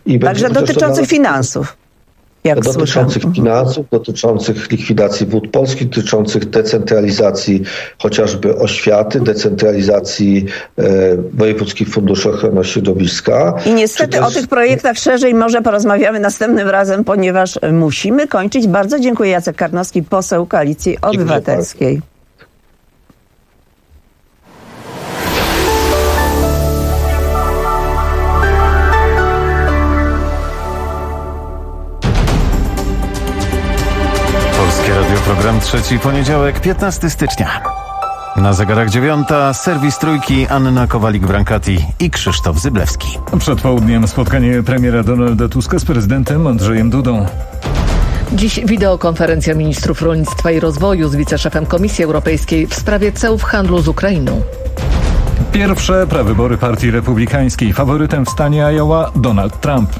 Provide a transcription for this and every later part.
Także dotyczących finansów. Dotyczących finansów, dotyczących likwidacji Wód Polskich, dotyczących decentralizacji chociażby oświaty, decentralizacji wojewódzkich funduszy ochrony środowiska. I niestety o tych projektach szerzej może porozmawiamy następnym razem, ponieważ musimy kończyć. Bardzo dziękuję. Jacek Karnowski, poseł Koalicji Obywatelskiej. Program Trzeci, poniedziałek, 15 stycznia. Na zegarach 9, serwis Trójki, Anna Kowalik-Brankati i Krzysztof Zyblewski. Przed południem spotkanie premiera Donalda Tuska z prezydentem Andrzejem Dudą. Dziś wideokonferencja ministrów rolnictwa i rozwoju z wiceszefem Komisji Europejskiej w sprawie ceł w handlu z Ukrainą. Pierwsze prawybory Partii Republikańskiej. Faworytem w stanie Iowa Donald Trump.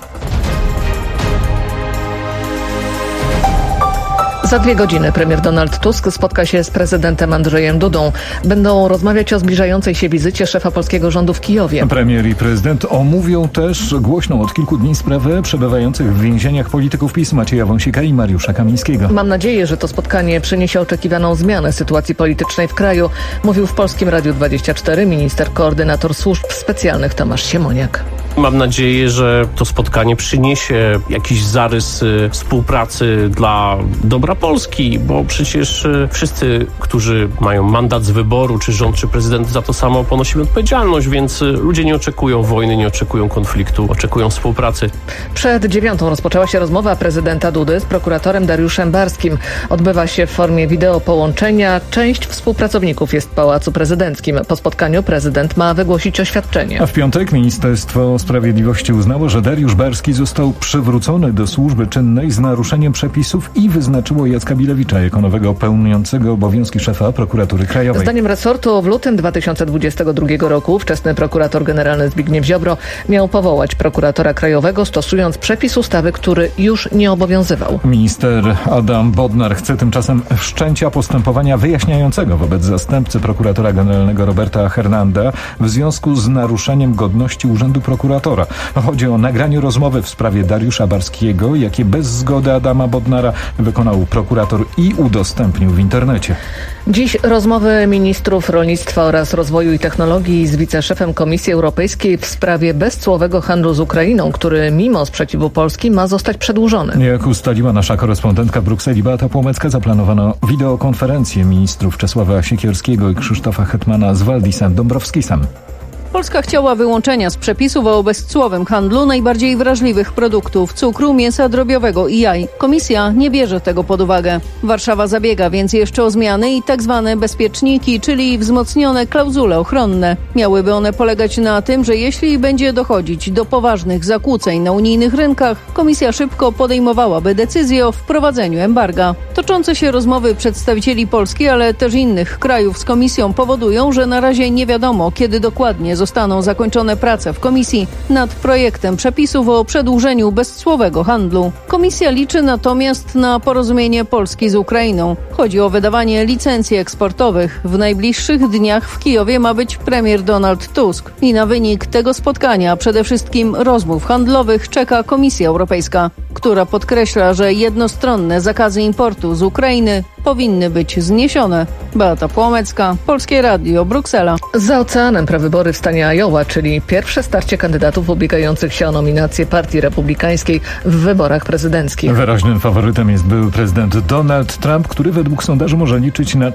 Za 2 godziny premier Donald Tusk spotka się z prezydentem Andrzejem Dudą. Będą rozmawiać o zbliżającej się wizycie szefa polskiego rządu w Kijowie. Premier i prezydent omówią też głośną od kilku dni sprawę przebywających w więzieniach polityków PiS Macieja Wąsika i Mariusza Kamińskiego. Mam nadzieję, że to spotkanie przyniesie oczekiwaną zmianę sytuacji politycznej w kraju, mówił w Polskim Radiu 24 minister koordynator służb specjalnych Tomasz Siemoniak. Mam nadzieję, że to spotkanie przyniesie jakiś zarys współpracy dla dobra Polski, bo przecież wszyscy, którzy mają mandat z wyboru, czy rząd, czy prezydent, za to samo ponosimy odpowiedzialność, więc ludzie nie oczekują wojny, nie oczekują konfliktu, oczekują współpracy. Przed 9 rozpoczęła się rozmowa prezydenta Dudy z prokuratorem Dariuszem Barskim. Odbywa się w formie wideo połączenia. Część współpracowników jest w Pałacu Prezydenckim. Po spotkaniu prezydent ma wygłosić oświadczenie. A w piątek Ministerstwo Sprawiedliwości uznało, że Dariusz Barski został przywrócony do służby czynnej z naruszeniem przepisów i wyznaczyło Jacka Bilewicza jako nowego pełniącego obowiązki szefa Prokuratury Krajowej. Zdaniem resortu w lutym 2022 roku ówczesny prokurator generalny Zbigniew Ziobro miał powołać prokuratora krajowego, stosując przepis ustawy, który już nie obowiązywał. Minister Adam Bodnar chce tymczasem wszczęcia postępowania wyjaśniającego wobec zastępcy prokuratora generalnego Roberta Hernanda w związku z naruszeniem godności urzędu prokuratora. Chodzi o nagranie rozmowy w sprawie Dariusza Barskiego, jakie bez zgody Adama Bodnara wykonał prokurator i udostępnił w internecie. Dziś rozmowy ministrów rolnictwa oraz rozwoju i technologii z wiceszefem Komisji Europejskiej w sprawie bezcłowego handlu z Ukrainą, który mimo sprzeciwu Polski ma zostać przedłużony. Jak ustaliła nasza korespondentka w Brukseli Beata Płomecka, zaplanowano wideokonferencję ministrów Czesława Siekierskiego i Krzysztofa Hetmana z Waldisem Dąbrowskisem. Polska chciała wyłączenia z przepisów o bezcłowym handlu najbardziej wrażliwych produktów: cukru, mięsa drobiowego i jaj. Komisja nie bierze tego pod uwagę. Warszawa zabiega więc jeszcze o zmiany i tak zwane bezpieczniki, czyli wzmocnione klauzule ochronne. Miałyby one polegać na tym, że jeśli będzie dochodzić do poważnych zakłóceń na unijnych rynkach, Komisja szybko podejmowałaby decyzję o wprowadzeniu embarga. Toczące się rozmowy przedstawicieli Polski, ale też innych krajów z Komisją powodują, że na razie nie wiadomo, kiedy dokładnie zostaną zakończone prace w Komisji nad projektem przepisów o przedłużeniu bezcłowego handlu. Komisja liczy natomiast na porozumienie Polski z Ukrainą. Chodzi o wydawanie licencji eksportowych. W najbliższych dniach w Kijowie ma być premier Donald Tusk. I na wynik tego spotkania, przede wszystkim rozmów handlowych, czeka Komisja Europejska, która podkreśla, że jednostronne zakazy importu z Ukrainy powinny być zniesione. Beata Płomecka, Polskie Radio, Bruksela. Za oceanem prawybory w stanie Iowa, czyli pierwsze starcie kandydatów ubiegających się o nominację Partii Republikańskiej w wyborach prezydenckich. Wyraźnym faworytem jest były prezydent Donald Trump, który według sondażu może liczyć na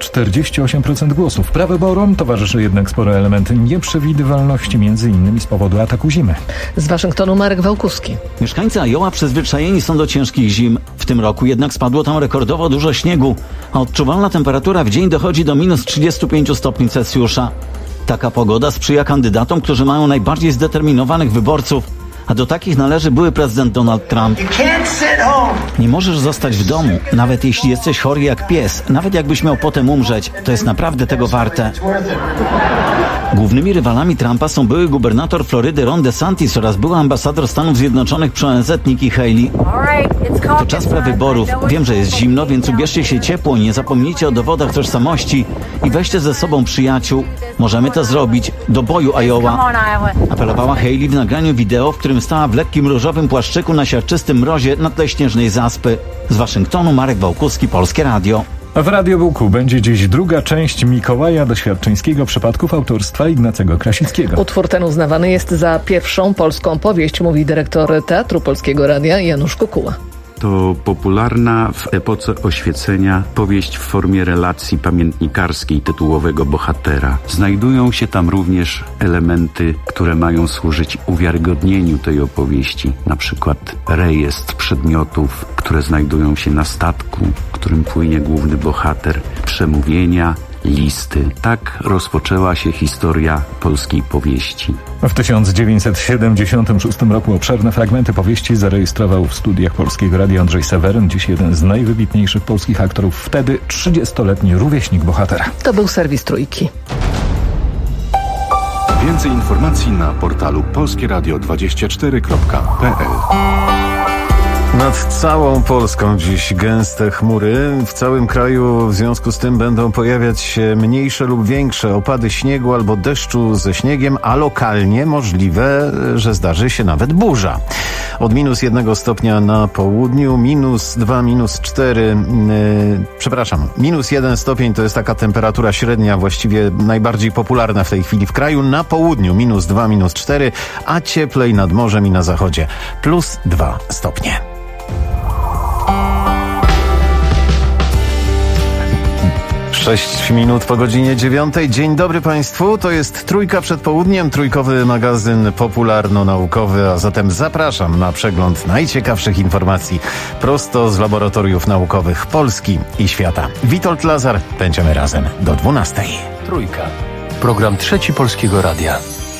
48% głosów. Prawyborom towarzyszy jednak spory element nieprzewidywalności, m.in. z powodu ataku zimy. Z Waszyngtonu Marek Wałkuski. Mieszkańcy Iowa przyzwyczajeni są do ciężkich zim. W tym roku jednak spadło tam rekordowo dużo śniegu, a odczuwalna temperatura w dzień dochodzi do minus 35 stopni Celsjusza. Taka pogoda sprzyja kandydatom, którzy mają najbardziej zdeterminowanych wyborców, a do takich należy były prezydent Donald Trump. Nie możesz zostać w domu, nawet jeśli jesteś chory jak pies, nawet jakbyś miał potem umrzeć, to jest naprawdę tego warte. Głównymi rywalami Trumpa są były gubernator Florydy Ron DeSantis oraz były ambasador Stanów Zjednoczonych przy ONZ Nikki Haley. To czas prewyborów. Wiem, że jest zimno, więc ubierzcie się ciepło, nie zapomnijcie o dowodach tożsamości i weźcie ze sobą przyjaciół. Możemy to zrobić. Do boju, Iowa! Apelowała Haley w nagraniu wideo, w którym stała w lekkim różowym płaszczyku na siarczystym mrozie na tle śnieżnej zaspy. Z Waszyngtonu Marek Wałkuski, Polskie Radio. W Radiobułku będzie dziś druga część Mikołaja Doświadczyńskiego przypadków autorstwa Ignacego Krasickiego. Utwór ten uznawany jest za pierwszą polską powieść, mówi dyrektor Teatru Polskiego Radia Janusz Kukuła. To popularna w epoce oświecenia powieść w formie relacji pamiętnikarskiej tytułowego bohatera. Znajdują się tam również elementy, które mają służyć uwiarygodnieniu tej opowieści. Na przykład rejestr przedmiotów, które znajdują się na statku, którym płynie główny bohater, przemówienia, listy. Tak rozpoczęła się historia polskiej powieści. W 1976 roku obszerne fragmenty powieści zarejestrował w studiach Polskiego Radia Andrzej Seweryn, dziś jeden z najwybitniejszych polskich aktorów, wtedy 30-letni rówieśnik bohatera. To był serwis Trójki. Więcej informacji na portalu polskieradio24.pl. Nad całą Polską dziś gęste chmury. W całym kraju w związku z tym będą pojawiać się mniejsze lub większe opady śniegu albo deszczu ze śniegiem, a lokalnie możliwe, że zdarzy się nawet burza. Od -1 stopnia na południu, -2, -4, -1 stopień to jest taka temperatura średnia, właściwie najbardziej popularna w tej chwili w kraju. Na południu -2, -4, a cieplej nad morzem i na zachodzie +2 stopnie. Sześć minut po godzinie 9. Dzień dobry Państwu. To jest Trójka przed południem, trójkowy magazyn popularno-naukowy, a zatem zapraszam na przegląd najciekawszych informacji prosto z laboratoriów naukowych Polski i świata. Witold Lazar, będziemy razem do 12. Trójka. Program Trzeci Polskiego Radia.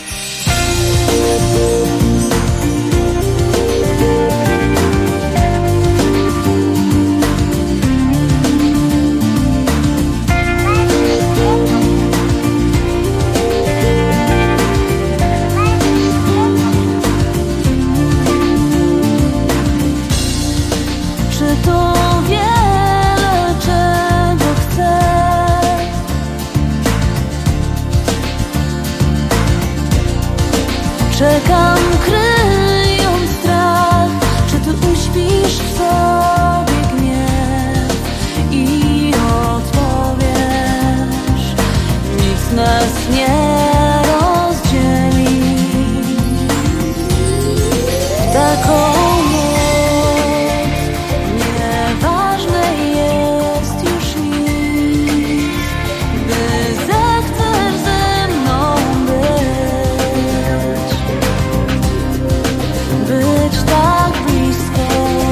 Czekam, kryjąc strach, czy ty uśpisz w sobie gniew i odpowiesz, nic nas nie rozdzieli. Taką noc nieważne jest już nic, gdy zechcesz ze mną być tak blisko.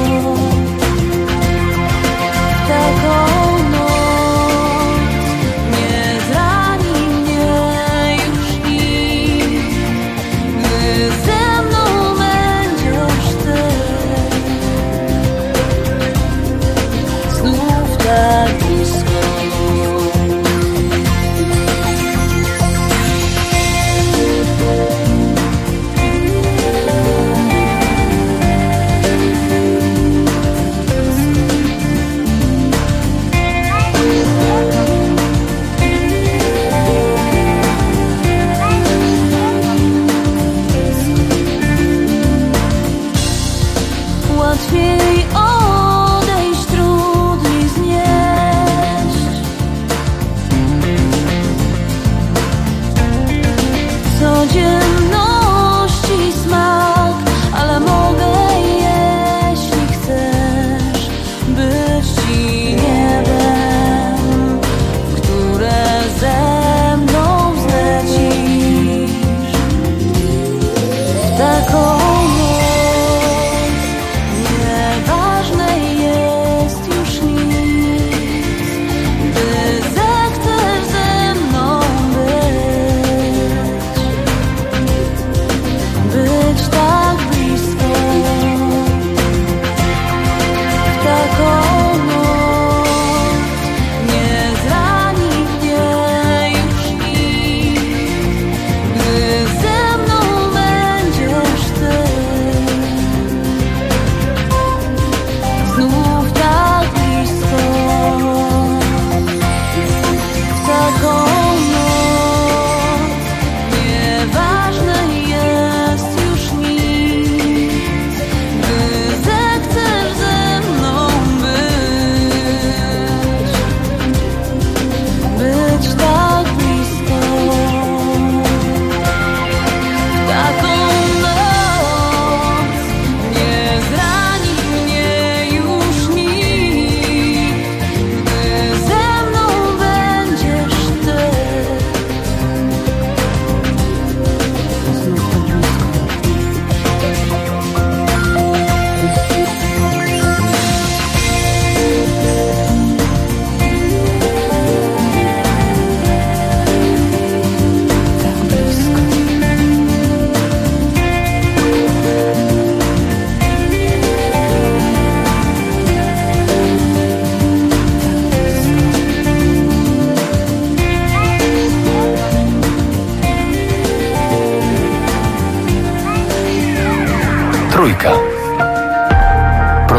Taką noc nie zrani mnie już nic, gdy ze mną będziesz ty.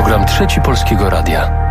Program Trzeci Polskiego Radia.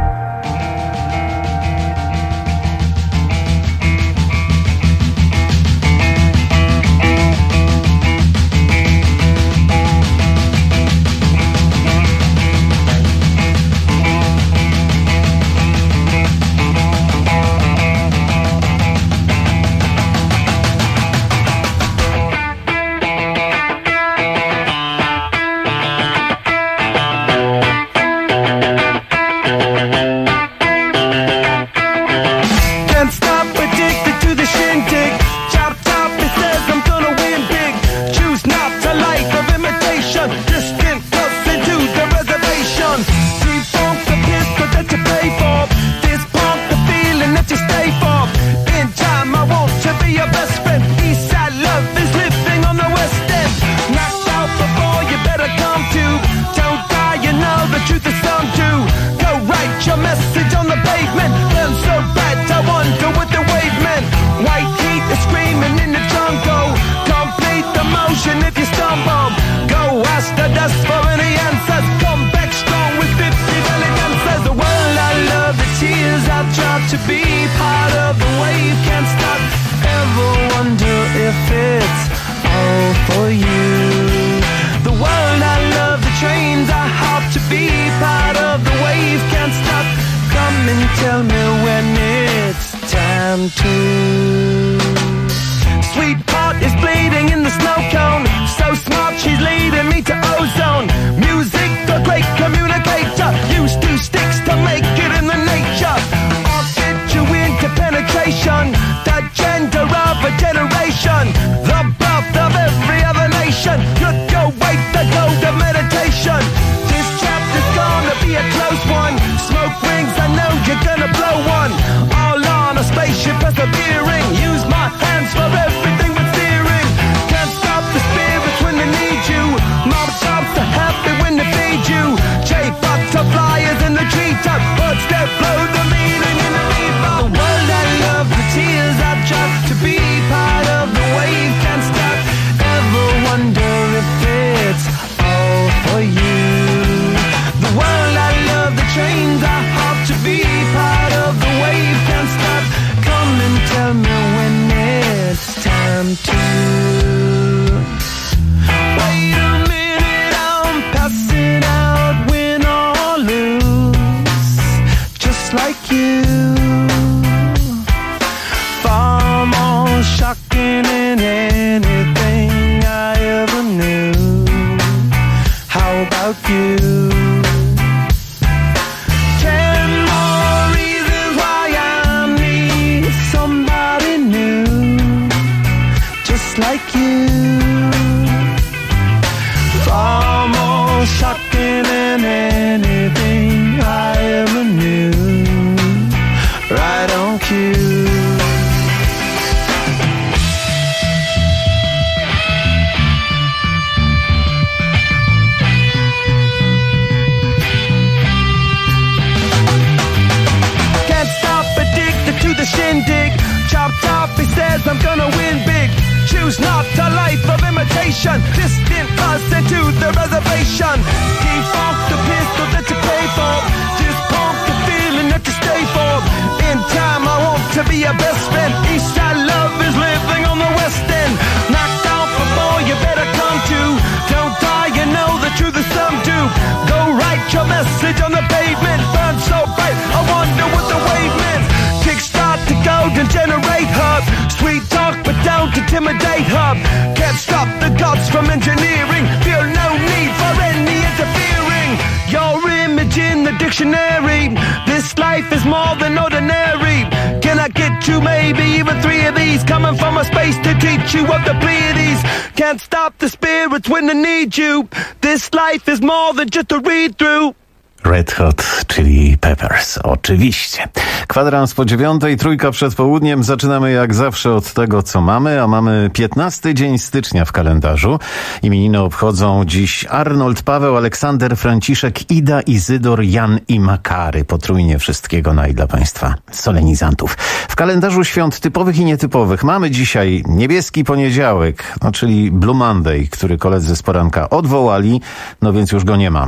This life is more than ordinary. Can I get you maybe even 3 of these? Coming from a space to teach you of the Pleiades. Can't stop the spirits when they need you. This life is more than just a read through. Red Hot Chili Peppers, oczywiście. Kwadrans po 9:00, trójka przed południem. Zaczynamy jak zawsze od tego, co mamy, a mamy 15 dzień stycznia w kalendarzu. Imieniny obchodzą dziś Arnold, Paweł, Aleksander, Franciszek, Ida, Izydor, Jan i Makary. Potrójnie wszystkiego naj dla Państwa solenizantów. W kalendarzu świąt typowych i nietypowych mamy dzisiaj niebieski poniedziałek, czyli Blue Monday, który koledzy z poranka odwołali, no więc już go nie mamy.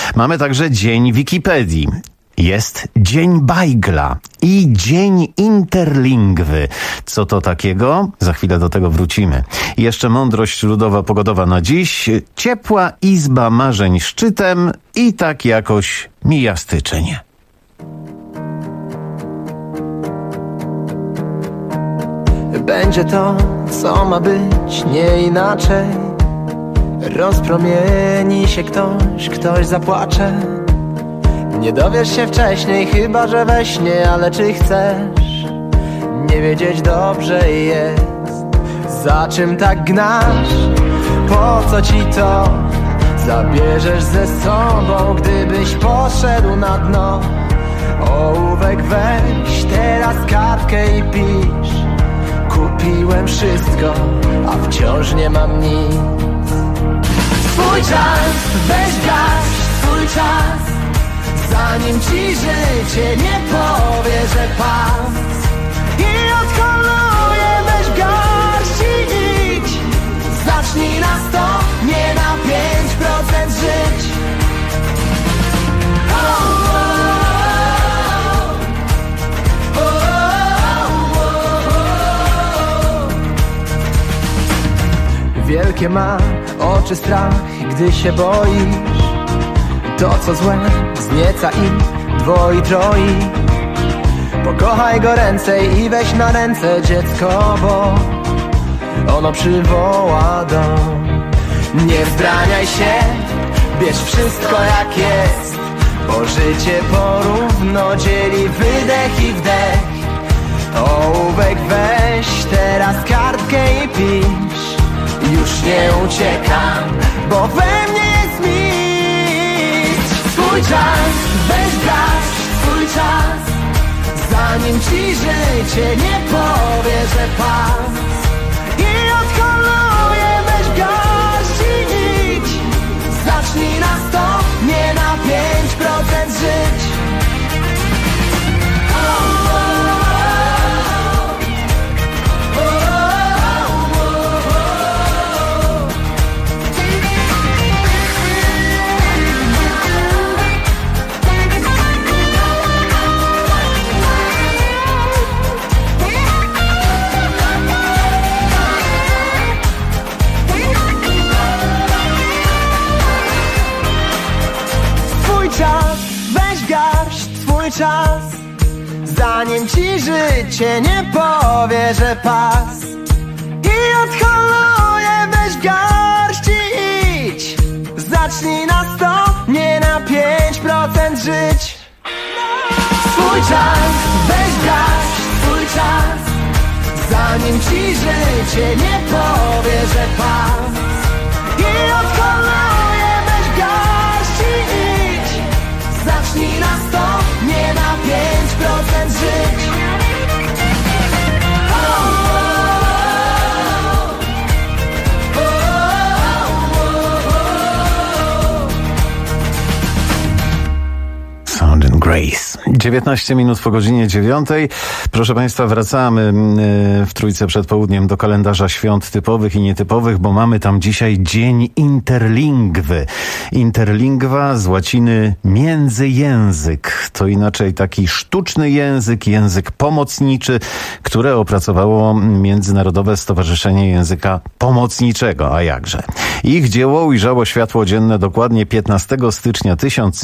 Mamy także Dzień Wikipedii. Jest Dzień Bajgla i Dzień Interlingwy. Co to takiego? Za chwilę do tego wrócimy. I jeszcze mądrość ludowa pogodowa na dziś. Ciepła izba marzeń szczytem i tak jakoś mija styczeń. Będzie to, co ma być, nie inaczej. Rozpromieni się ktoś zapłacze. Nie dowiesz się wcześniej, chyba że we śnie, ale czy chcesz nie wiedzieć dobrze jest? Za czym tak gnasz? Po co ci to? Zabierzesz ze sobą, gdybyś poszedł na dno. Ołówek weź, teraz kartkę i pisz. Kupiłem wszystko, a wciąż nie mam nic. Swój czas, weź gaś, swój czas, zanim ci życie nie powie, że pas. I odholuje, weź garść i idź. Zacznij na 100, nie na 5% żyć. Wielkie ma oczy strach, gdy się boisz. To co złe znieca i dwoi, troi. Pokochaj go ręcej i weź na ręce dziecko, bo ono przywoła dom. Nie wzbraniaj się, bierz wszystko jak jest, bo życie porówno dzieli wydech i wdech. Ołówek weź, teraz kartkę i pisz. Już nie uciekam, bo we mnie jest mistrz. Swój czas, weź gaś, swój czas, zanim ci życie nie powie, że pas. I odholuje, weź garść i idź. Zacznij na 100, nie na 5% żyć. Czas, zanim ci życie nie powie, że pas. I odholuje, weź garść i idź. Zacznij na 100, nie na 5% żyć. Swój czas, weź garść, swój czas, zanim ci życie nie powie, że pas. I odholuje, weź garść i idź. Zacznij na 100, nie na 5% żyć. Sound and Grace. 19 minut po godzinie 9. Proszę Państwa, wracamy w trójce przed południem do kalendarza świąt typowych i nietypowych, bo mamy tam dzisiaj Dzień Interlingwy. Interlingwa z łaciny międzyjęzyk. To inaczej taki sztuczny język, język pomocniczy, które opracowało Międzynarodowe Stowarzyszenie Języka Pomocniczego. A jakże? Ich dzieło ujrzało światło dzienne dokładnie 15 stycznia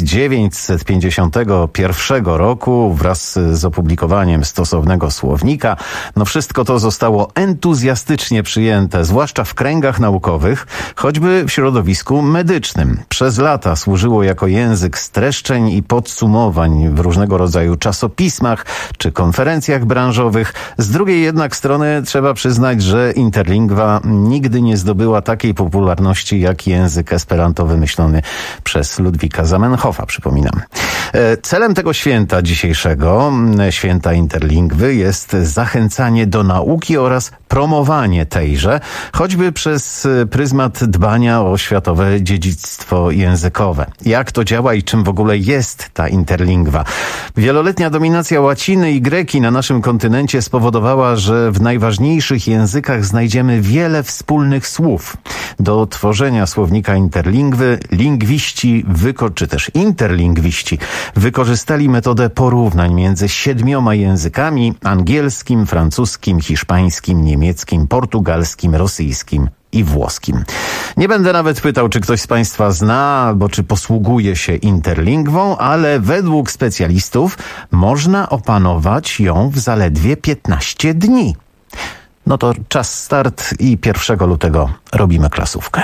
1951 roku wraz z opublikowaniem stosownego słownika. No wszystko to zostało entuzjastycznie przyjęte, zwłaszcza w kręgach naukowych, choćby w środowisku medycznym. Przez lata służyło jako język streszczeń i podsumowań w różnego rodzaju czasopismach czy konferencjach branżowych. Z drugiej jednak strony trzeba przyznać, że interlingwa nigdy nie zdobyła takiej popularności jak język esperanto wymyślony przez Ludwika Zamenhofa, przypominam. Celem tego święta dzisiejszego, święta Interlingwy, jest zachęcanie do nauki oraz promowanie tejże, choćby przez pryzmat dbania o światowe dziedzictwo językowe. Jak to działa i czym w ogóle jest ta interlingwa? Wieloletnia dominacja łaciny i greki na naszym kontynencie spowodowała, że w najważniejszych językach znajdziemy wiele wspólnych słów. Do tworzenia słownika interlingwy lingwiści, czy też interlingwiści wykorzystali metodę porównań między 7 językami: angielskim, francuskim, hiszpańskim, niemieckim, portugalskim, rosyjskim i włoskim. Nie będę nawet pytał, czy ktoś z Państwa zna albo czy posługuje się interlingwą, ale według specjalistów można opanować ją w zaledwie 15 dni. No to czas start i 1 lutego robimy klasówkę.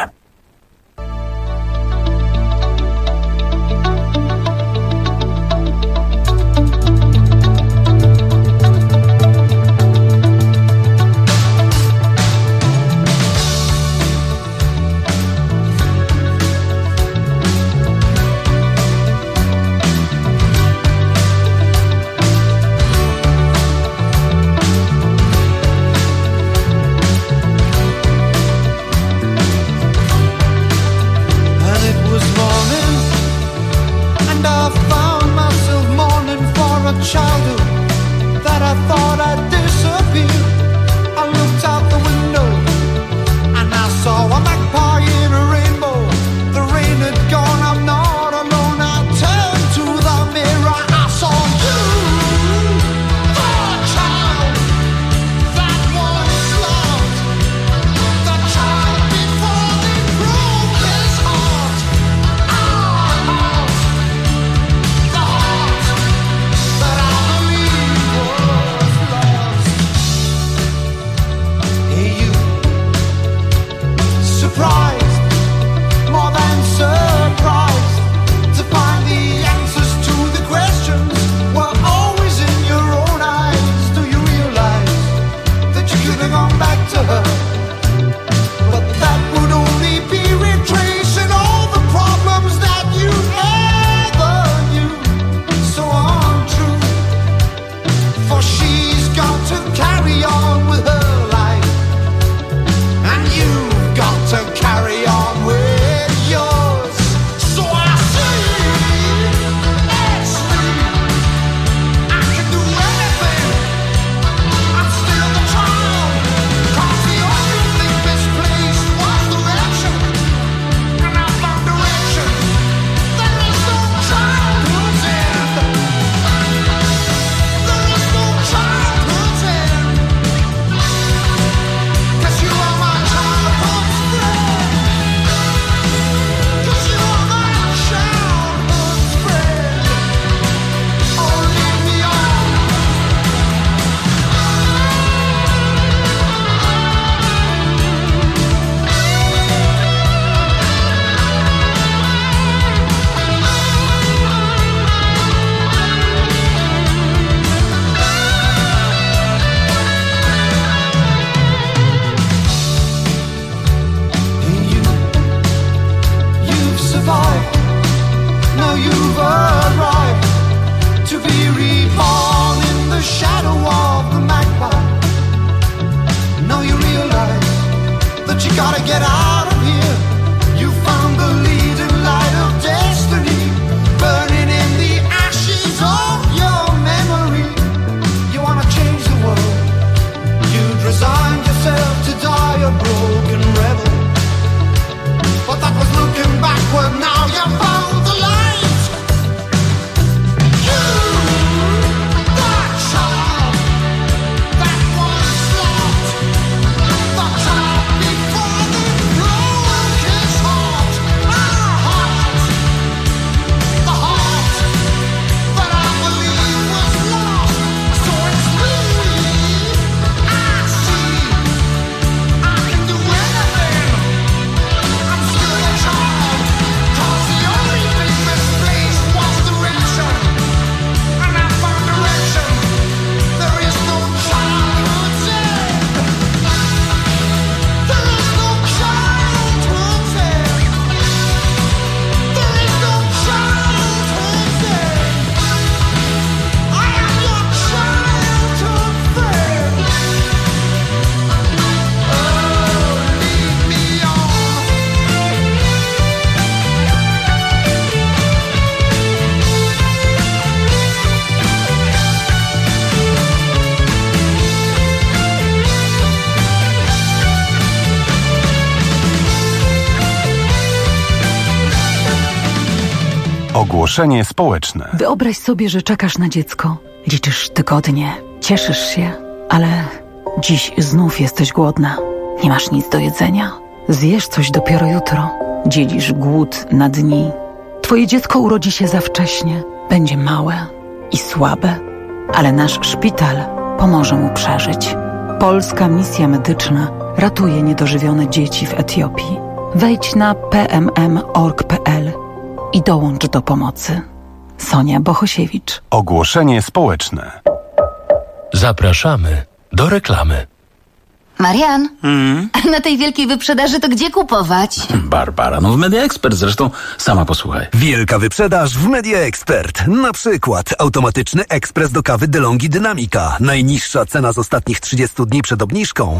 Ogłoszenie społeczne. Wyobraź sobie, że czekasz na dziecko. Liczysz tygodnie, cieszysz się, ale dziś znów jesteś głodna. Nie masz nic do jedzenia. Zjesz coś dopiero jutro. Dzielisz głód na dni. Twoje dziecko urodzi się za wcześnie. Będzie małe i słabe, ale nasz szpital pomoże mu przeżyć. Polska Misja Medyczna ratuje niedożywione dzieci w Etiopii. Wejdź na pmm.org.pl i dołącz do pomocy. Sonia Bohosiewicz. Ogłoszenie społeczne. Zapraszamy do reklamy. Marian, na tej wielkiej wyprzedaży to gdzie kupować? Barbara, w Media Expert zresztą, sama posłuchaj. Wielka wyprzedaż w Media Expert. Na przykład automatyczny ekspres do kawy DeLonghi Dynamica. Najniższa cena z ostatnich 30 dni przed obniżką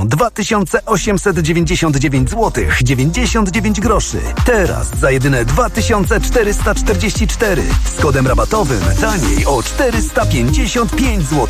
2899 zł 99 groszy. Teraz za jedyne 2444. Z kodem rabatowym taniej o 455 zł.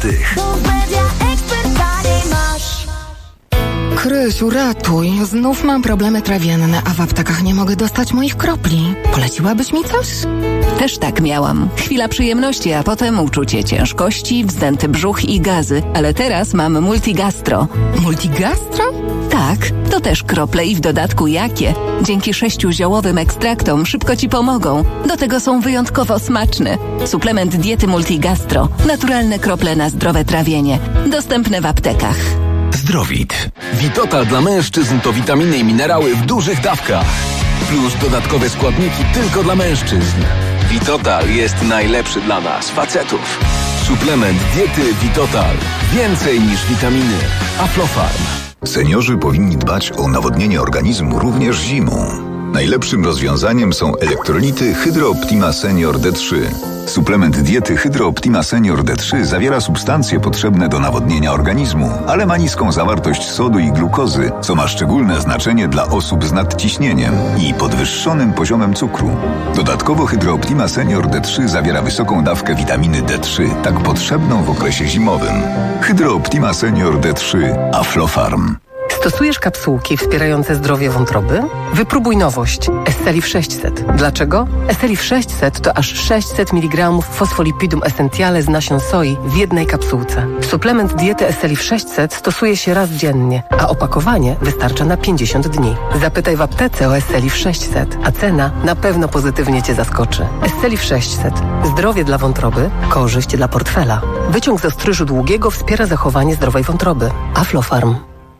Krysiu, ratuj. Znów mam problemy trawienne, a w aptekach nie mogę dostać moich kropli. Poleciłabyś mi coś? Też tak miałam. Chwila przyjemności, a potem uczucie ciężkości, wzdęty brzuch i gazy. Ale teraz mam Multigastro. Multigastro? Tak, to też krople i w dodatku jakie. Dzięki 6 ziołowym ekstraktom szybko Ci pomogą. Do tego są wyjątkowo smaczne. Suplement diety Multigastro. Naturalne krople na zdrowe trawienie. Dostępne w aptekach. Zdrowit. Vitotal dla mężczyzn to witaminy i minerały w dużych dawkach. Plus dodatkowe składniki tylko dla mężczyzn. Vitotal jest najlepszy dla nas, facetów. Suplement diety Vitotal. Więcej niż witaminy. Aflofarm. Seniorzy powinni dbać o nawodnienie organizmu również zimą. Najlepszym rozwiązaniem są elektrolity Hydro Optima Senior D3. Suplement diety Hydro Optima Senior D3 zawiera substancje potrzebne do nawodnienia organizmu, ale ma niską zawartość sodu i glukozy, co ma szczególne znaczenie dla osób z nadciśnieniem i podwyższonym poziomem cukru. Dodatkowo Hydro Optima Senior D3 zawiera wysoką dawkę witaminy D3, tak potrzebną w okresie zimowym. Hydro Optima Senior D3 Aflofarm. Stosujesz kapsułki wspierające zdrowie wątroby? Wypróbuj nowość. Esselif 600. Dlaczego? Esselif 600 to aż 600 mg fosfolipidum essentiale z nasion soi w jednej kapsułce. Suplement diety Esselif 600 stosuje się raz dziennie, a opakowanie wystarcza na 50 dni. Zapytaj w aptece o Esselif 600, a cena na pewno pozytywnie Cię zaskoczy. Esselif 600. Zdrowie dla wątroby, korzyść dla portfela. Wyciąg z ostryżu długiego wspiera zachowanie zdrowej wątroby. Aflofarm.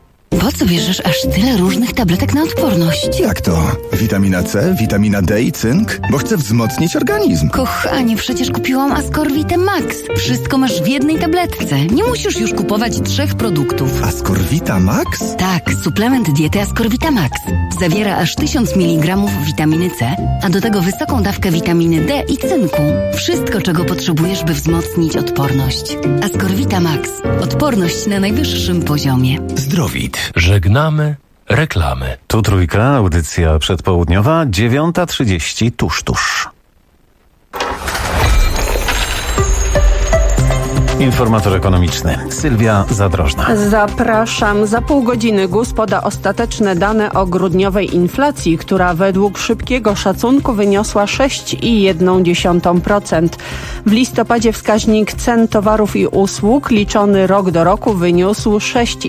Po co bierzesz aż tyle różnych tabletek na odporność? Jak to? Witamina C, witamina D i cynk? Bo chcę wzmocnić organizm. Kochanie, przecież kupiłam Ascorvitę Max. Wszystko masz w jednej tabletce. Nie musisz już kupować 3 produktów. Ascorvita Max? Tak, suplement diety Ascorvita Max. Zawiera aż 1000 mg witaminy C, a do tego wysoką dawkę witaminy D i cynku. Wszystko, czego potrzebujesz, by wzmocnić odporność. Ascorvita Max. Odporność na najwyższym poziomie. Zdrowit. Żegnamy reklamy. Tu Trójka, audycja przedpołudniowa, 9:30, tuż. Informator ekonomiczny Sylwia Zadrożna. Zapraszam. Za pół godziny GUS poda ostateczne dane o grudniowej inflacji, która według szybkiego szacunku wyniosła 6,1%. W listopadzie wskaźnik cen towarów i usług liczony rok do roku wyniósł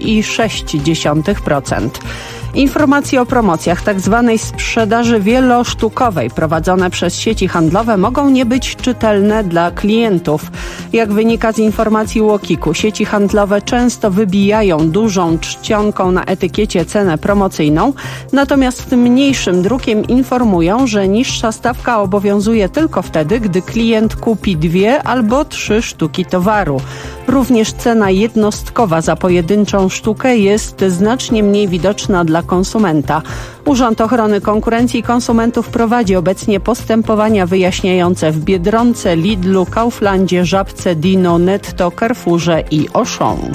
6,6%. Informacje o promocjach tzw. sprzedaży wielosztukowej prowadzone przez sieci handlowe mogą nie być czytelne dla klientów. Jak wynika z informacji UOKiK-u, sieci handlowe często wybijają dużą czcionką na etykiecie cenę promocyjną, natomiast mniejszym drukiem informują, że niższa stawka obowiązuje tylko wtedy, gdy klient kupi 2 albo 3 sztuki towaru. Również cena jednostkowa za pojedynczą sztukę jest znacznie mniej widoczna dla konsumenta. Urząd Ochrony Konkurencji i Konsumentów prowadzi obecnie postępowania wyjaśniające w Biedronce, Lidlu, Kauflandzie, Żabce, Dino, Netto, Carrefourze i Auchan.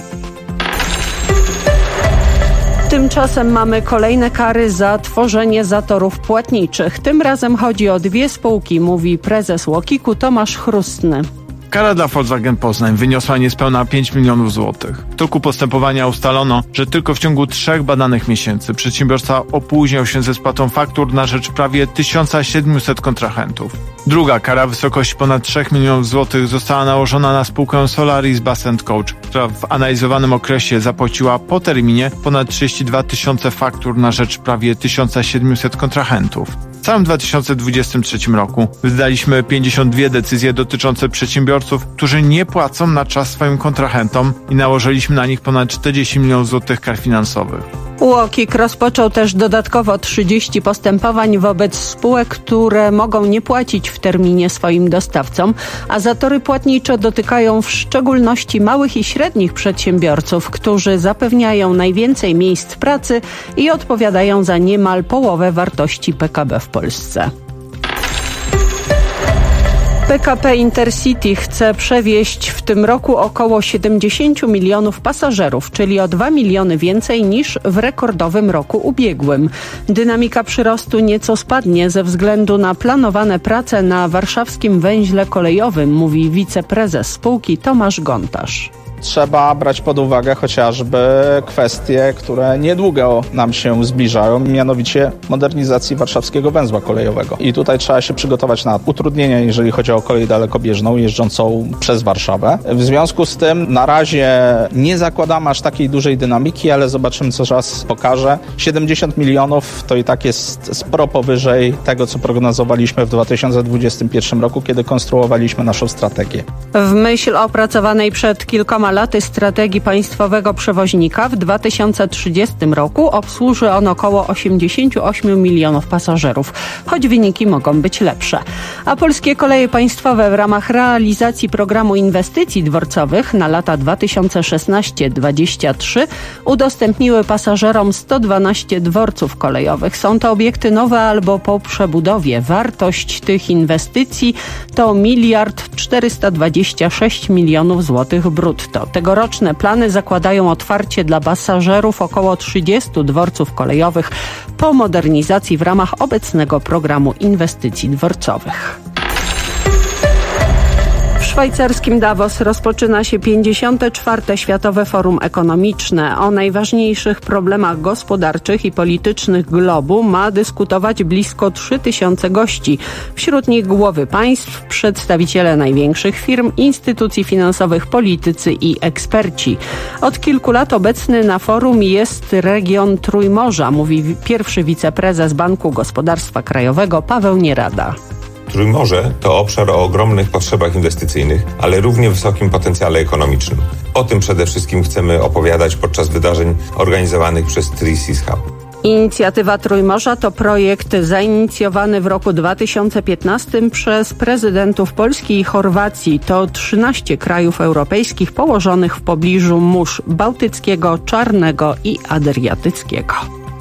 Tymczasem mamy kolejne kary za tworzenie zatorów płatniczych. Tym razem chodzi o 2 spółki, mówi prezes UOKiK-u Tomasz Chrustny. Kara dla Volkswagen Poznań wyniosła niespełna 5 milionów złotych. W toku postępowania ustalono, że tylko w ciągu 3 badanych miesięcy przedsiębiorca opóźniał się ze spłatą faktur na rzecz prawie 1700 kontrahentów. Druga kara w wysokości ponad 3 milionów złotych została nałożona na spółkę Solaris Bus & Coach, która w analizowanym okresie zapłaciła po terminie ponad 32 tysiące faktur na rzecz prawie 1700 kontrahentów. W całym 2023 roku wydaliśmy 52 decyzje dotyczące przedsiębiorców, którzy nie płacą na czas swoim kontrahentom i nałożyliśmy na nich ponad 40 milionów złotych kar finansowych. UOKiK rozpoczął też dodatkowo 30 postępowań wobec spółek, które mogą nie płacić w terminie swoim dostawcom, a zatory płatnicze dotykają w szczególności małych i średnich przedsiębiorców, którzy zapewniają najwięcej miejsc pracy i odpowiadają za niemal połowę wartości PKB w Polsce. PKP Intercity chce przewieźć w tym roku około 70 milionów pasażerów, czyli o 2 miliony więcej niż w rekordowym roku ubiegłym. Dynamika przyrostu nieco spadnie ze względu na planowane prace na warszawskim węźle kolejowym, mówi wiceprezes spółki Tomasz Gontarz. Trzeba brać pod uwagę chociażby kwestie, które niedługo nam się zbliżają, mianowicie modernizacji warszawskiego węzła kolejowego. I tutaj trzeba się przygotować na utrudnienia, jeżeli chodzi o kolej dalekobieżną jeżdżącą przez Warszawę. W związku z tym na razie nie zakładamy aż takiej dużej dynamiki, ale zobaczymy, co czas pokaże. 70 milionów to i tak jest sporo powyżej tego, co prognozowaliśmy w 2021 roku, kiedy konstruowaliśmy naszą strategię. W myśl opracowanej przed kilkoma laty strategii państwowego przewoźnika w 2030 roku obsłuży on około 88 milionów pasażerów, choć wyniki mogą być lepsze. A Polskie Koleje Państwowe w ramach realizacji programu inwestycji dworcowych na lata 2016-2023 udostępniły pasażerom 112 dworców kolejowych. Są to obiekty nowe albo po przebudowie. Wartość tych inwestycji to 1 426 milionów złotych brutto. Tegoroczne plany zakładają otwarcie dla pasażerów około 30 dworców kolejowych po modernizacji w ramach obecnego programu inwestycji dworcowych. W szwajcarskim Davos rozpoczyna się 54. Światowe Forum Ekonomiczne. O najważniejszych problemach gospodarczych i politycznych globu ma dyskutować blisko 3000 gości. Wśród nich głowy państw, przedstawiciele największych firm, instytucji finansowych, politycy i eksperci. Od kilku lat obecny na forum jest region Trójmorza, mówi pierwszy wiceprezes Banku Gospodarstwa Krajowego Paweł Nierada. Trójmorze to obszar o ogromnych potrzebach inwestycyjnych, ale równie wysokim potencjale ekonomicznym. O tym przede wszystkim chcemy opowiadać podczas wydarzeń organizowanych przez Three Seas Hub. Inicjatywa Trójmorza to projekt zainicjowany w roku 2015 przez prezydentów Polski i Chorwacji. To 13 krajów europejskich położonych w pobliżu mórz Bałtyckiego, Czarnego i Adriatyckiego.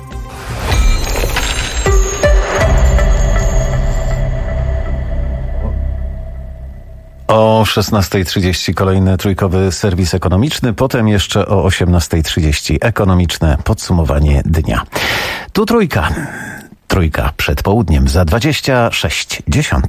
O 16:30 kolejny trójkowy serwis ekonomiczny, potem jeszcze o 18:30 ekonomiczne podsumowanie dnia. Tu trójka. Trójka przed południem za 26:10.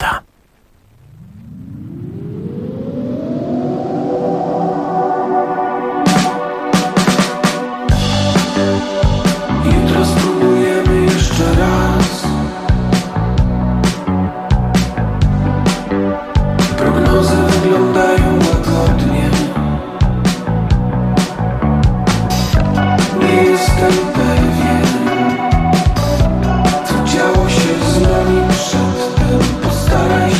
Jutro spróbujemy jeszcze raz. Prognozy wyglądają łagodnie. Nie jestem pewien, co działo się z nami przedtem. Postaraj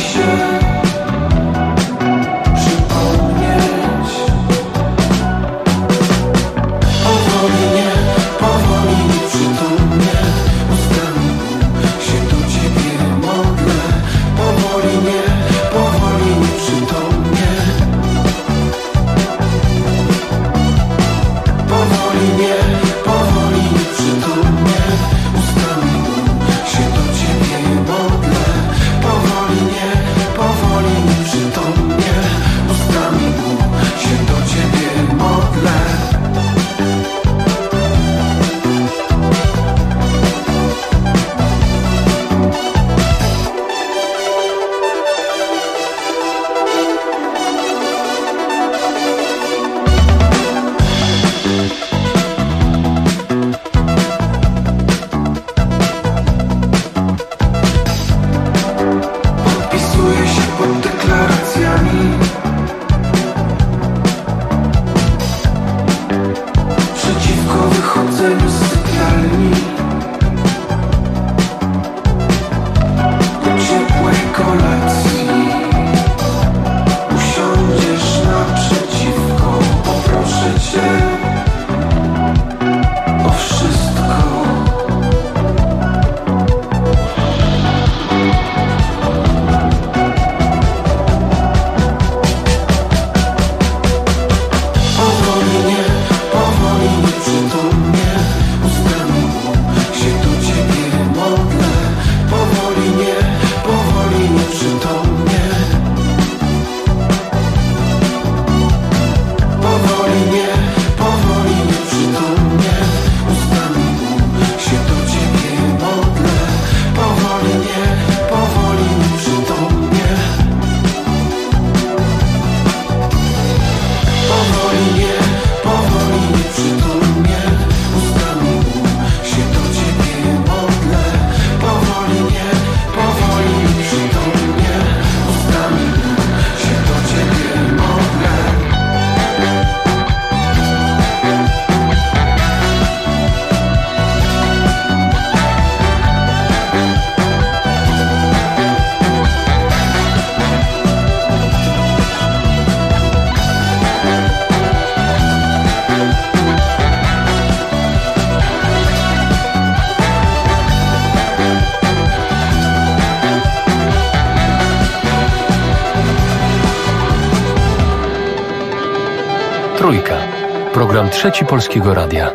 Trójka. Program Trzeci Polskiego Radia.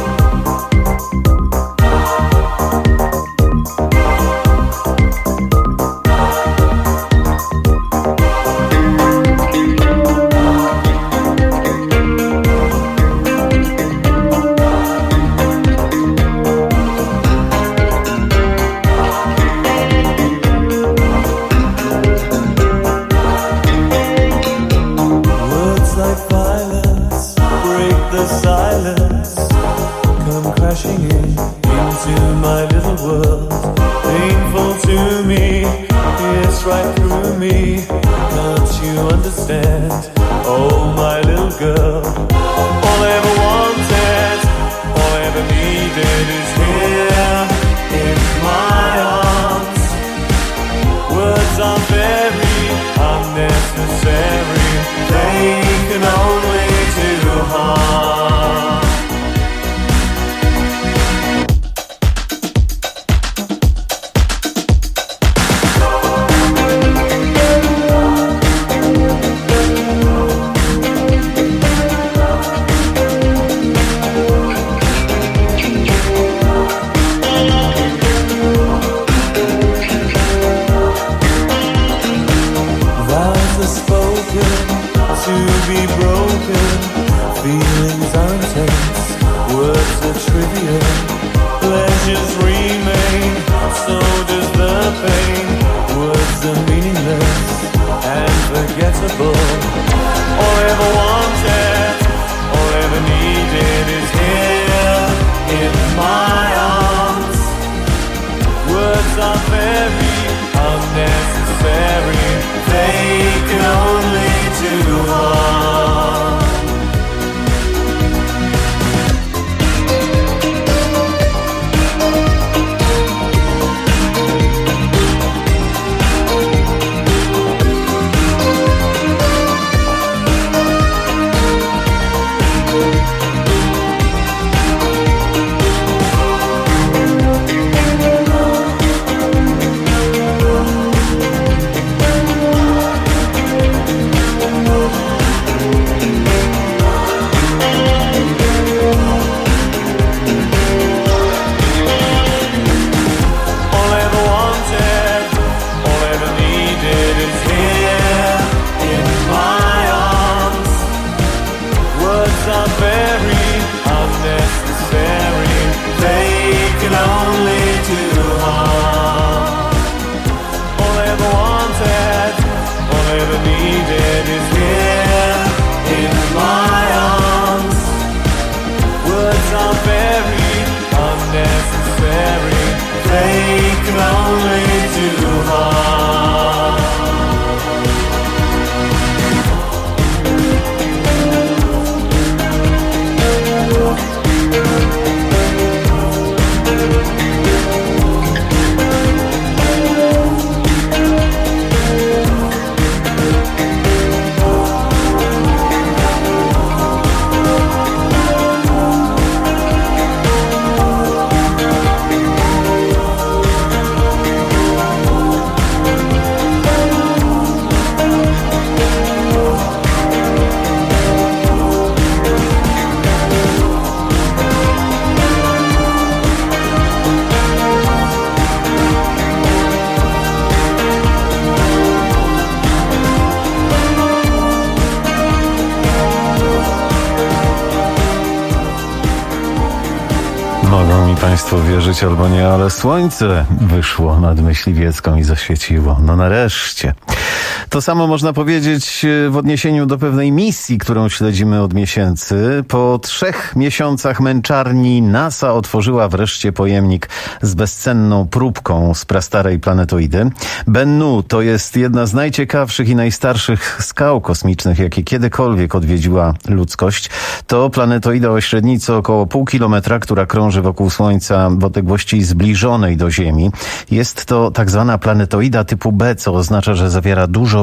Mogą mi Państwo wierzyć albo nie, ale słońce wyszło nad Myśliwiecką i zaświeciło. No nareszcie. To samo można powiedzieć w odniesieniu do pewnej misji, którą śledzimy od miesięcy. Po 3 miesiącach męczarni NASA otworzyła wreszcie pojemnik z bezcenną próbką z prastarej planetoidy. Bennu to jest jedna z najciekawszych i najstarszych skał kosmicznych, jakie kiedykolwiek odwiedziła ludzkość. To planetoida o średnicy około 0,5 kilometra, która krąży wokół Słońca w odległości zbliżonej do Ziemi. Jest to tak zwana planetoida typu B, co oznacza, że zawiera dużo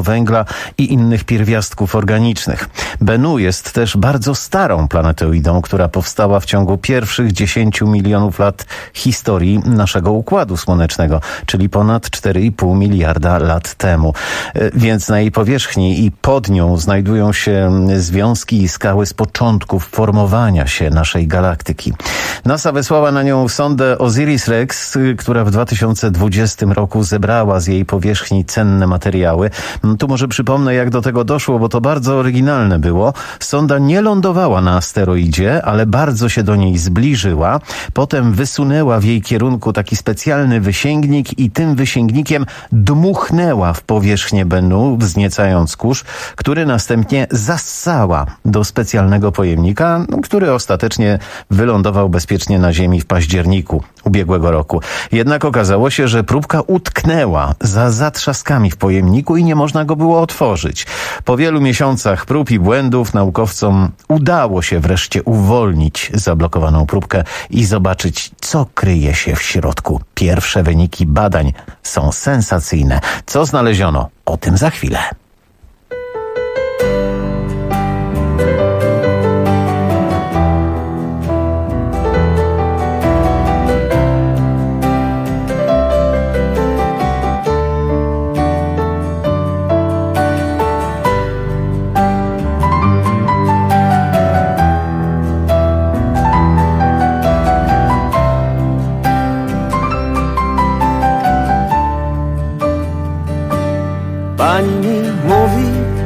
brudnego węgla i innych pierwiastków organicznych. Bennu jest też bardzo starą planetoidą, która powstała w ciągu pierwszych 10 milionów lat historii naszego Układu Słonecznego, czyli ponad 4,5 miliarda lat temu. Więc na jej powierzchni i pod nią znajdują się związki i skały z początków formowania się naszej galaktyki. NASA wysłała na nią sondę OSIRIS-REx, która w 2020 roku zebrała z jej powierzchni cenne materiały. Tu może przypomnę, jak do tego doszło, bo to bardzo oryginalne było. Sonda nie lądowała na asteroidzie, ale bardzo się do niej zbliżyła. Potem wysunęła w jej kierunku taki specjalny wysięgnik i tym wysięgnikiem dmuchnęła w powierzchnię Bennu, wzniecając kurz, który następnie zassała do specjalnego pojemnika, który ostatecznie wylądował bezpiecznie na Ziemi w październiku ubiegłego roku. Jednak okazało się, że próbka utknęła za zatrzaskami w pojemniku i nie można go było otworzyć. Po wielu miesiącach prób i błędów naukowcom udało się wreszcie uwolnić zablokowaną próbkę i zobaczyć, co kryje się w środku. Pierwsze wyniki badań są sensacyjne. Co znaleziono? O tym za chwilę. Pani mi mówi,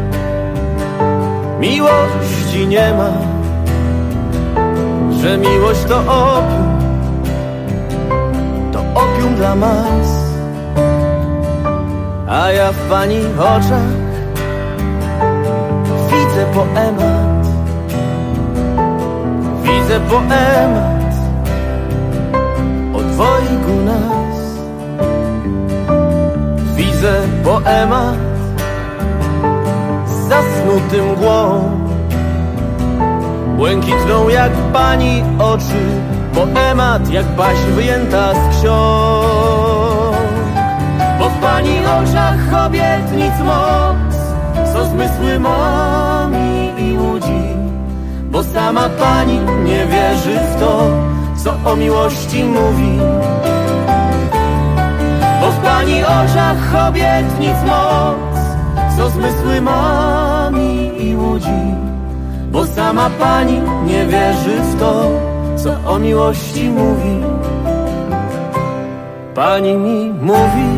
miłości nie ma, że miłość to opium dla mas. A ja w pani oczach widzę poemat o dwojgu nas. Widzę poemat z zasnutym mgłą, błękitną jak pani oczy, poemat jak baś wyjęta z ksiąg. Bo w pani oczach obietnic moc, co zmysły mami i łudzi. Bo sama pani nie wierzy w to, co o miłości mówi. Bo w pani oczach obietnic moc, co zmysły mami i łudzi. Bo sama pani nie wierzy w to, co o miłości mówi. Pani mi mówi,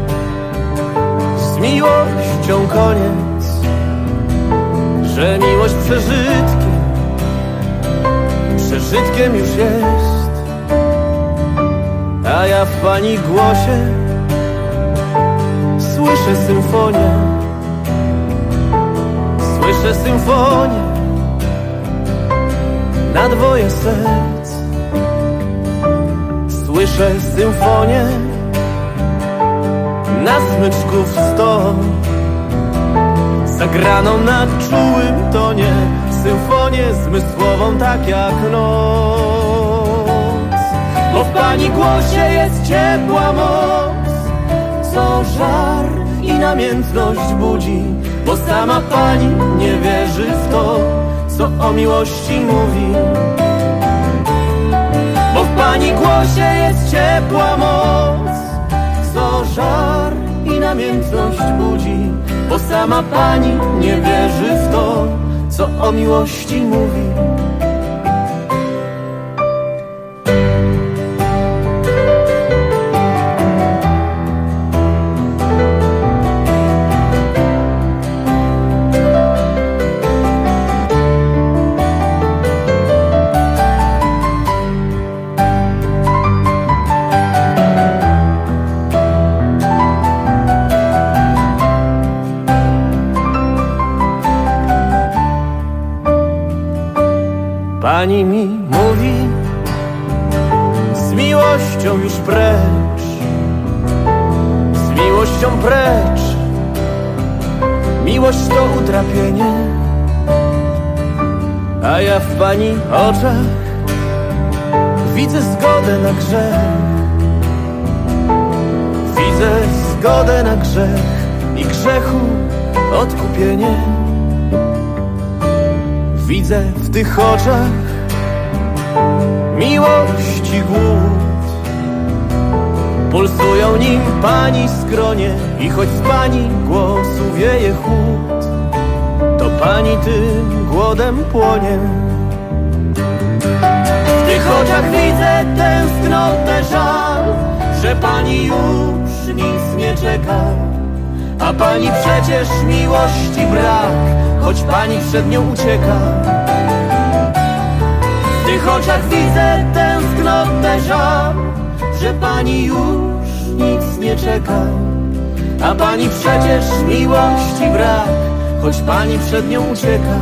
z miłością koniec, że miłość przeżytkiem już jest. A ja w pani głosie słyszę symfonię na dwoje serc. Słyszę symfonię na smyczków 100, zagraną na czułym tonie, symfonię zmysłową tak jak noc. Bo w pani głosie jest ciepła moc, co żar i namiętność budzi. Bo sama pani nie wierzy w to, co o miłości mówi. Bo w pani głosie jest ciepła moc, co żar i namiętność budzi. Bo sama pani nie wierzy w to, co o miłości mówi. Pani mi mówi, z miłością już precz, z miłością precz. Miłość to utrapienie, a ja w pani oczach widzę zgodę na grzech. Widzę zgodę na grzech i grzechu odkupienie. Widzę w tych oczach miłości głód. Pulsują nim pani skronie i choć z pani głosu wieje chłód, to pani tym głodem płonie. W tych oczach widzę tęsknotę, żal, że pani już nic nie czeka. A pani przecież miłości brak, choć pani przed nią ucieka. W tych oczach widzę tęsknotę, żal, że pani już nic nie czeka. A pani przecież miłości brak, choć pani przed nią ucieka.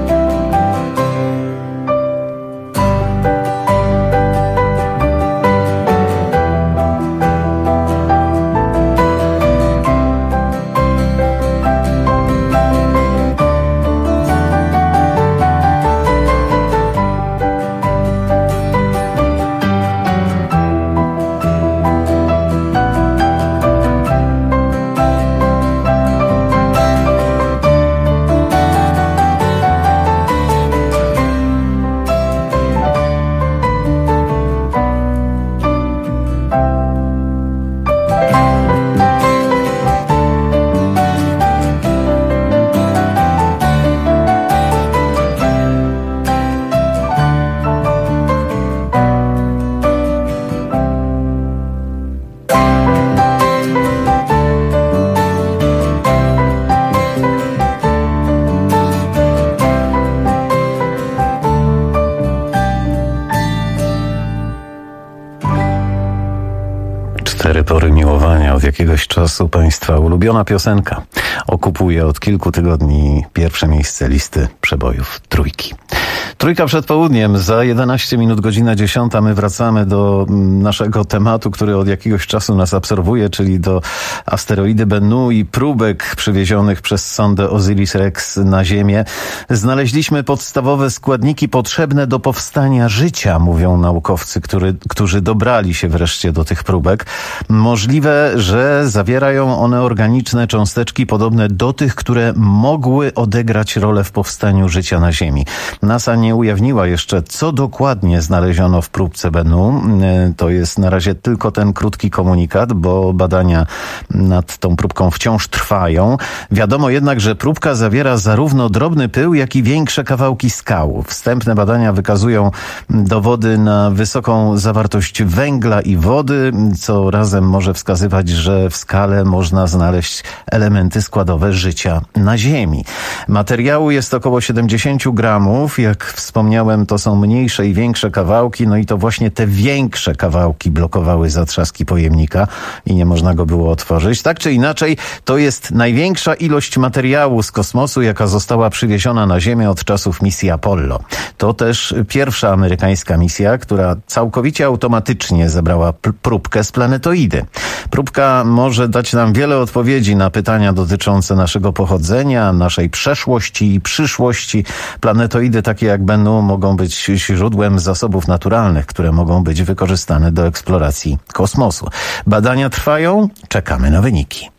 Pory miłowania od jakiegoś czasu państwa ulubiona piosenka okupuje od kilku tygodni pierwsze miejsce listy przebojów Trójki. Trójka przed południem, za 11 minut, godzina 10. My wracamy do naszego tematu, który od jakiegoś czasu nas absorbuje, czyli do asteroidy Bennu i próbek przywiezionych przez sondę Osiris-Rex na Ziemię. Znaleźliśmy podstawowe składniki potrzebne do powstania życia, mówią naukowcy, którzy dobrali się wreszcie do tych próbek. Możliwe, że zawierają one organiczne cząsteczki podobne do tych, które mogły odegrać rolę w powstaniu życia na Ziemi. NASA nie ujawniła jeszcze, co dokładnie znaleziono w próbce Bennu. To jest na razie tylko ten krótki komunikat, bo badania nad tą próbką wciąż trwają. Wiadomo jednak, że próbka zawiera zarówno drobny pył, jak i większe kawałki skał. Wstępne badania wykazują dowody na wysoką zawartość węgla i wody, co razem może wskazywać, że w skale można znaleźć elementy składowe życia na Ziemi. Materiału jest około 70 gramów. Jak wspomniałem, to są mniejsze i większe kawałki, no i to właśnie te większe kawałki blokowały zatrzaski pojemnika i nie można go było otworzyć. Tak czy inaczej, to jest największa ilość materiału z kosmosu, jaka została przywieziona na Ziemię od czasów misji Apollo. To też pierwsza amerykańska misja, która całkowicie automatycznie zebrała próbkę z planetoidy. Próbka może dać nam wiele odpowiedzi na pytania dotyczące naszego pochodzenia, naszej przeszłości i przyszłości. Planetoidy takie jak Bennu mogą być źródłem zasobów naturalnych, które mogą być wykorzystane do eksploracji kosmosu. Badania trwają, czekamy na wyniki.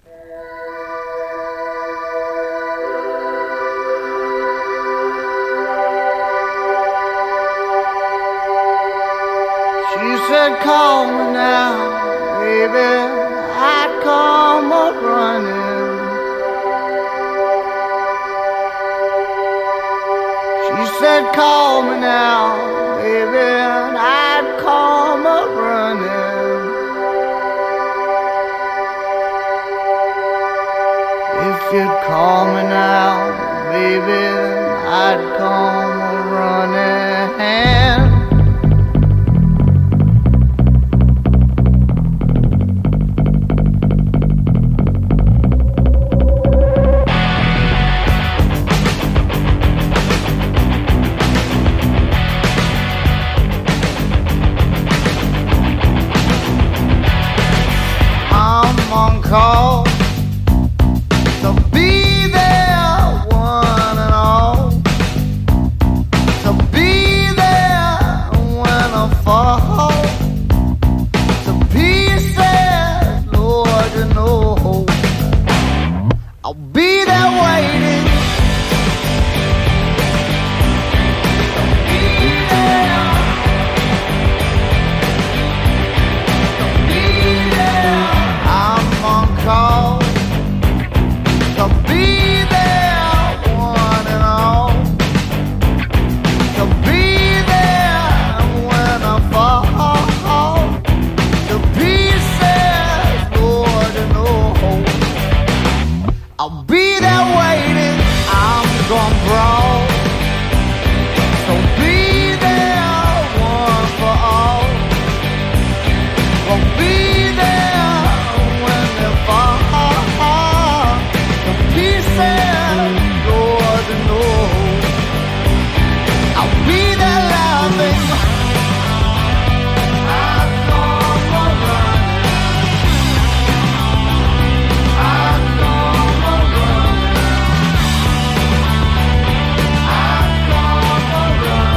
She said, call me now, baby, I'd come up running. She said, call me now, baby, and I'd come up running. If you'd call me now, baby, I'd come up running. Call to be there. said Lord knows I'll be there laughing. I've gone for running. I've gone for running. I've gone for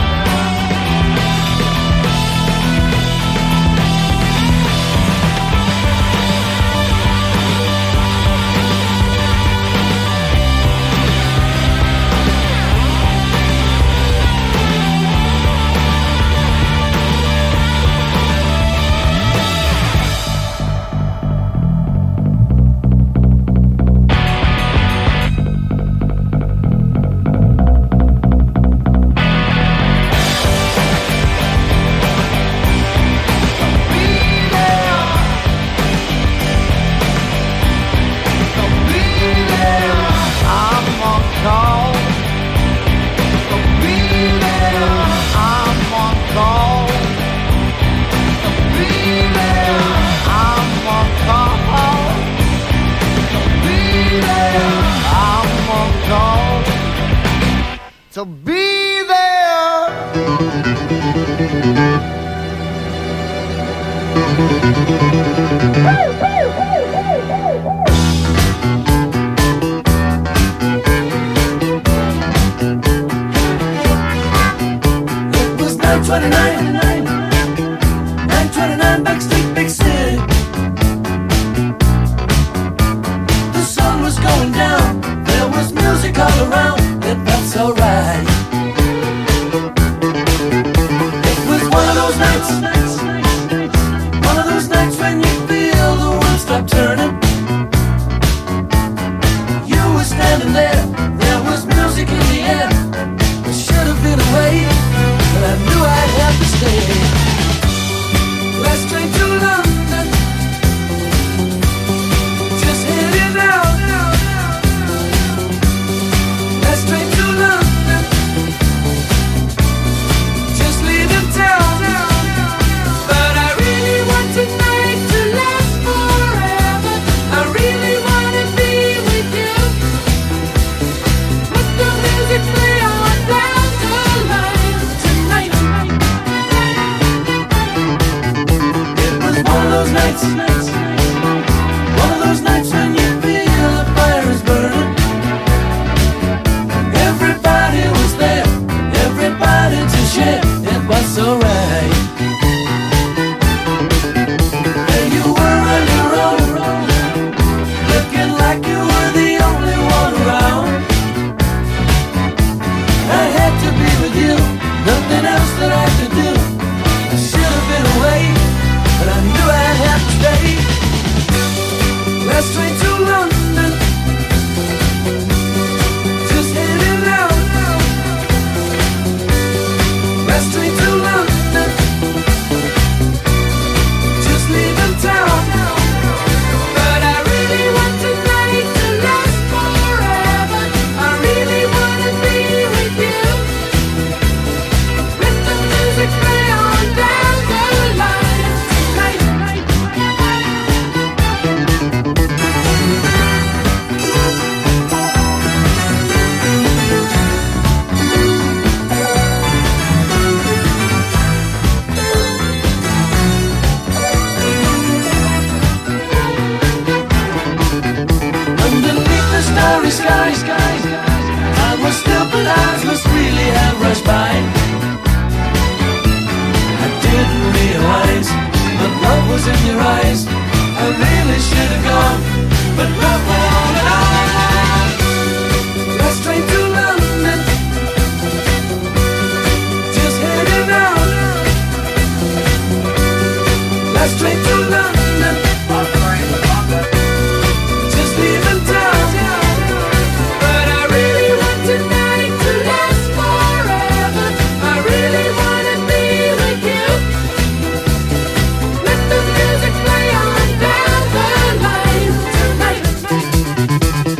So be there. It was 929 Backstreet Big City. The sun was going down. There was music all around. And that's alright. It was one of those nights when you feel the world stop turning. You were standing there, there was music in the air. I should have been away, but I knew I'd have to stay. Last train to London, just heading out. Last train to London, just leaving town. But I really want tonight to last forever. I really want to be with you. Let the music play on down the line tonight. It was one of those nights when you feel the fire is burning. Everybody was there, everybody to share. It was alright. And you were on your own, looking like you were the only one around. I had to be with you, nothing else that I could do. I should have been away, but I knew I'd have to stay. Last train to London, just heading out. Last train to London, just leaving town. But I really want tonight to last forever. I really want to be with you. Let the music play on down the line tonight. Underneath the starry sky, time was still, but eyes must really have rushed by. I didn't realize, but love was in your eyes. I really should have gone, but love went on and on. Last train to London, just heading out. Last train to London, just leaving town. But I really want tonight to last forever. I really want to be with you. Let the music play on down the line tonight.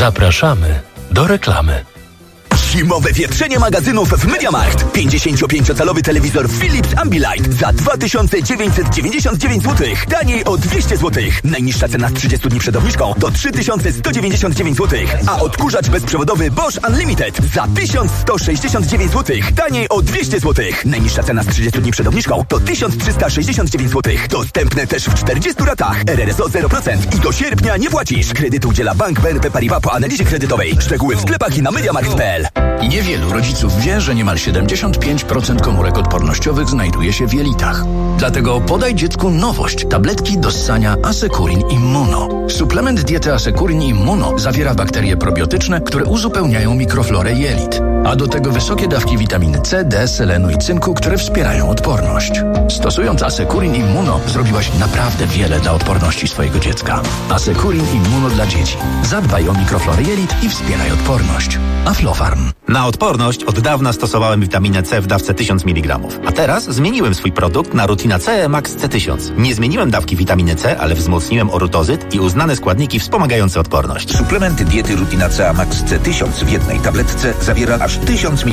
Zapraszamy do reklamy. Zimowe wietrzenie magazynów w MediaMarkt. 55-calowy telewizor Philips Ambilight za 2999 zł. Taniej o 200 zł. Najniższa cena z 30 dni przed obniżką to 3199 zł. A odkurzacz bezprzewodowy Bosch Unlimited za 1169 zł. Taniej o 200 zł. Najniższa cena z 30 dni przed obniżką to 1369 zł. Dostępne też w 40 ratach. RRSO 0% i do sierpnia nie płacisz. Kredytu udziela Bank BNP Paribas po analizie kredytowej. Szczegóły w sklepach i na MediaMarkt.pl. Niewielu rodziców wie, że niemal 75% komórek odpornościowych znajduje się w jelitach. Dlatego podaj dziecku nowość. Tabletki do ssania Asekurin Immuno. Suplement diety Asekurin Immuno zawiera bakterie probiotyczne, które uzupełniają mikroflorę jelit. A do tego wysokie dawki witaminy C, D, selenu i cynku, które wspierają odporność. Stosując Asekurin Immuno zrobiłaś naprawdę wiele dla odporności swojego dziecka. Asekurin Immuno dla dzieci. Zadbaj o mikroflorę jelit i wspieraj odporność. Aflofarm. Na odporność od dawna stosowałem witaminę C w dawce 1000 mg. A teraz zmieniłem swój produkt na Rutina C Max C1000. Nie zmieniłem dawki witaminy C, ale wzmocniłem orutozyt i uznane składniki wspomagające odporność. Suplement diety Rutina C Max C1000 w jednej tabletce zawiera aż 1000